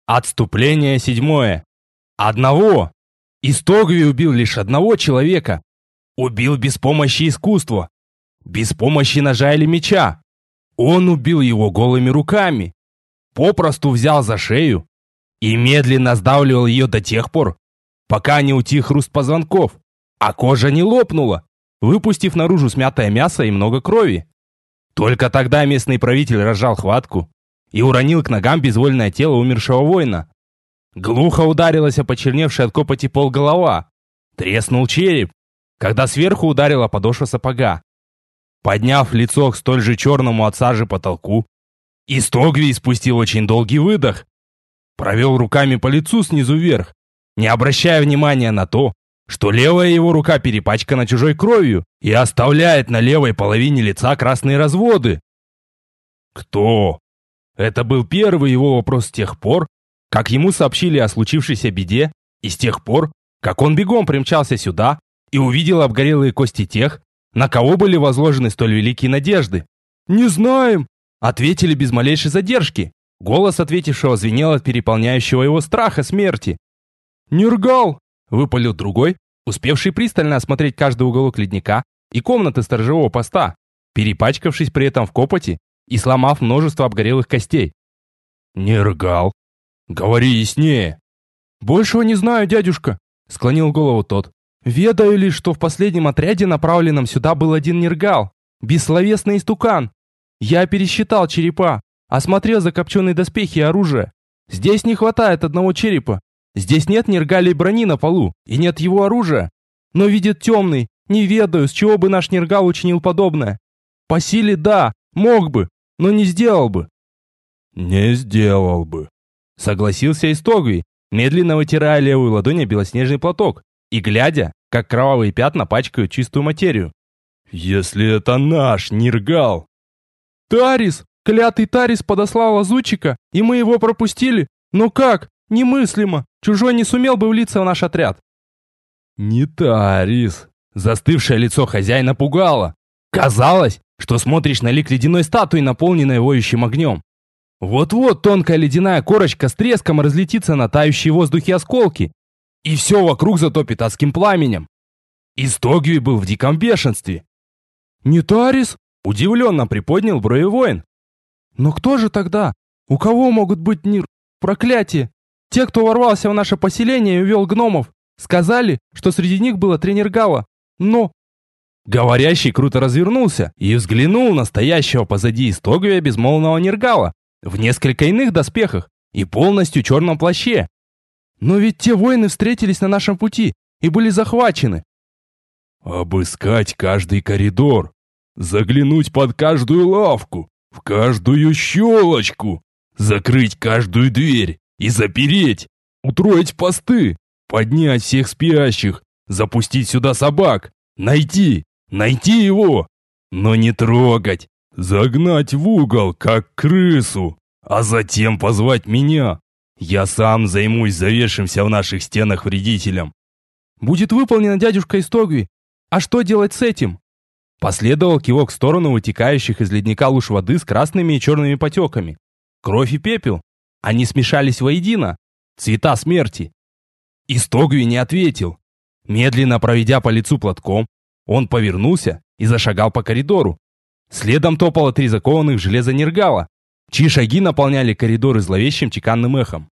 Отступление 7. Одного. Истогви убил лишь одного человека. Убил без помощи искусства. Без помощи ножа или меча. Он убил его голыми руками. Попросту взял за шею и медленно сдавливал ее до тех пор, пока не утих хруст позвонков, а кожа не лопнула, выпустив наружу смятое мясо и много крови. Только тогда местный правитель разжал хватку и уронил к ногам безвольное тело умершего воина. Глухо ударилась о почерневший от копоти пол голова. Треснул череп, когда сверху ударила подошва сапога. Подняв лицо к столь же черному от сажи потолку, Истогви испустил очень долгий выдох. Провел руками по лицу снизу вверх, не обращая внимания на то, что левая его рука перепачкана чужой кровью и оставляет на левой половине лица красные разводы. «Кто?» Это был первый его вопрос с тех пор, как ему сообщили о случившейся беде, и с тех пор, как он бегом примчался сюда и увидел обгорелые кости тех, на кого были возложены столь великие надежды. «Не знаем!» — ответили без малейшей задержки. Голос ответившего звенел от переполняющего его страха смерти. «Нергал!» — выпалил другой, успевший пристально осмотреть каждый уголок ледника и комнаты сторожевого поста, перепачкавшись при этом в копоти и сломав множество обгорелых костей. «Нергал! Говори яснее!» «Большего не знаю, дядюшка!» — склонил голову тот. «Ведаю лишь, что в последнем отряде, направленном сюда, был один нергал, бессловесный истукан. Я пересчитал черепа, осмотрел закопченные доспехи и оружие. Здесь не хватает одного черепа. Здесь нет нергалей брони на полу, и нет его оружия. Но видит темный, не ведаю, с чего бы наш нергал учинил подобное. По силе да, мог бы, но не сделал бы». «Не сделал бы», — согласился Истогви, медленно вытирая левую ладонь о белоснежный платок и глядя, как кровавые пятна пачкают чистую материю. «Если это наш нергал!» «Тарис! Клятый Тарис подослал лазутчика, и мы его пропустили. Но как? Немыслимо! Чужой не сумел бы влиться в наш отряд». «Не Тарис!» Застывшее лицо хозяина пугало. Казалось, что смотришь на лик ледяной статуи, наполненной воющим огнем. Вот-вот тонкая ледяная корочка с треском разлетится на тающие в воздухе осколки, и все вокруг затопит адским пламенем. Истогви был в диком бешенстве. «Не Тарис?» — удивленно приподнял брови воин. «Но кто же тогда? У кого могут быть проклятия? Те, кто ворвался в наше поселение и увел гномов, сказали, что среди них было 3 нергала. Но...» Говорящий круто развернулся и взглянул на стоящего позади Истогвия безмолвного нергала в несколько иных доспехах и полностью черном плаще. «Но ведь те воины встретились на нашем пути и были захвачены». «Обыскать каждый коридор, заглянуть под каждую лавку, в каждую щелочку, закрыть каждую дверь и запереть, утроить посты, поднять всех спящих, запустить сюда собак, найти его, но не трогать, загнать в угол, как крысу, а затем позвать меня. Я сам займусь завешившимся в наших стенах вредителем». «Будет выполнено, дядюшка Истогви. А что делать с этим?» Последовал кивок в сторону вытекающих из ледника луж воды с красными и черными потеками. Кровь и пепел. Они смешались воедино. Цвета смерти. Истогви не ответил. Медленно проведя по лицу платком, он повернулся и зашагал по коридору. Следом топало 3 закованных в железо нергала, чьи шаги наполняли коридоры зловещим чеканным эхом.